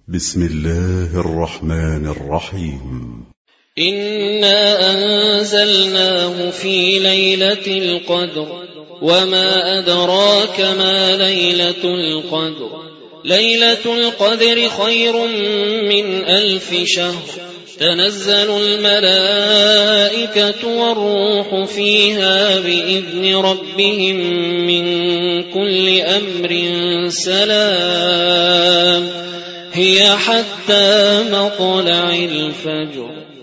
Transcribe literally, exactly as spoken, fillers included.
بسم الله الرحمن الرحيم. إنا أنزلناه في ليلة القدر وما أدراك ما ليلة القدر ليلة القدر خير من ألف شهر تنزل الملائكة والروح فيها بإذن ربهم من كل أمر سلام هي حتى مطلع الفجر.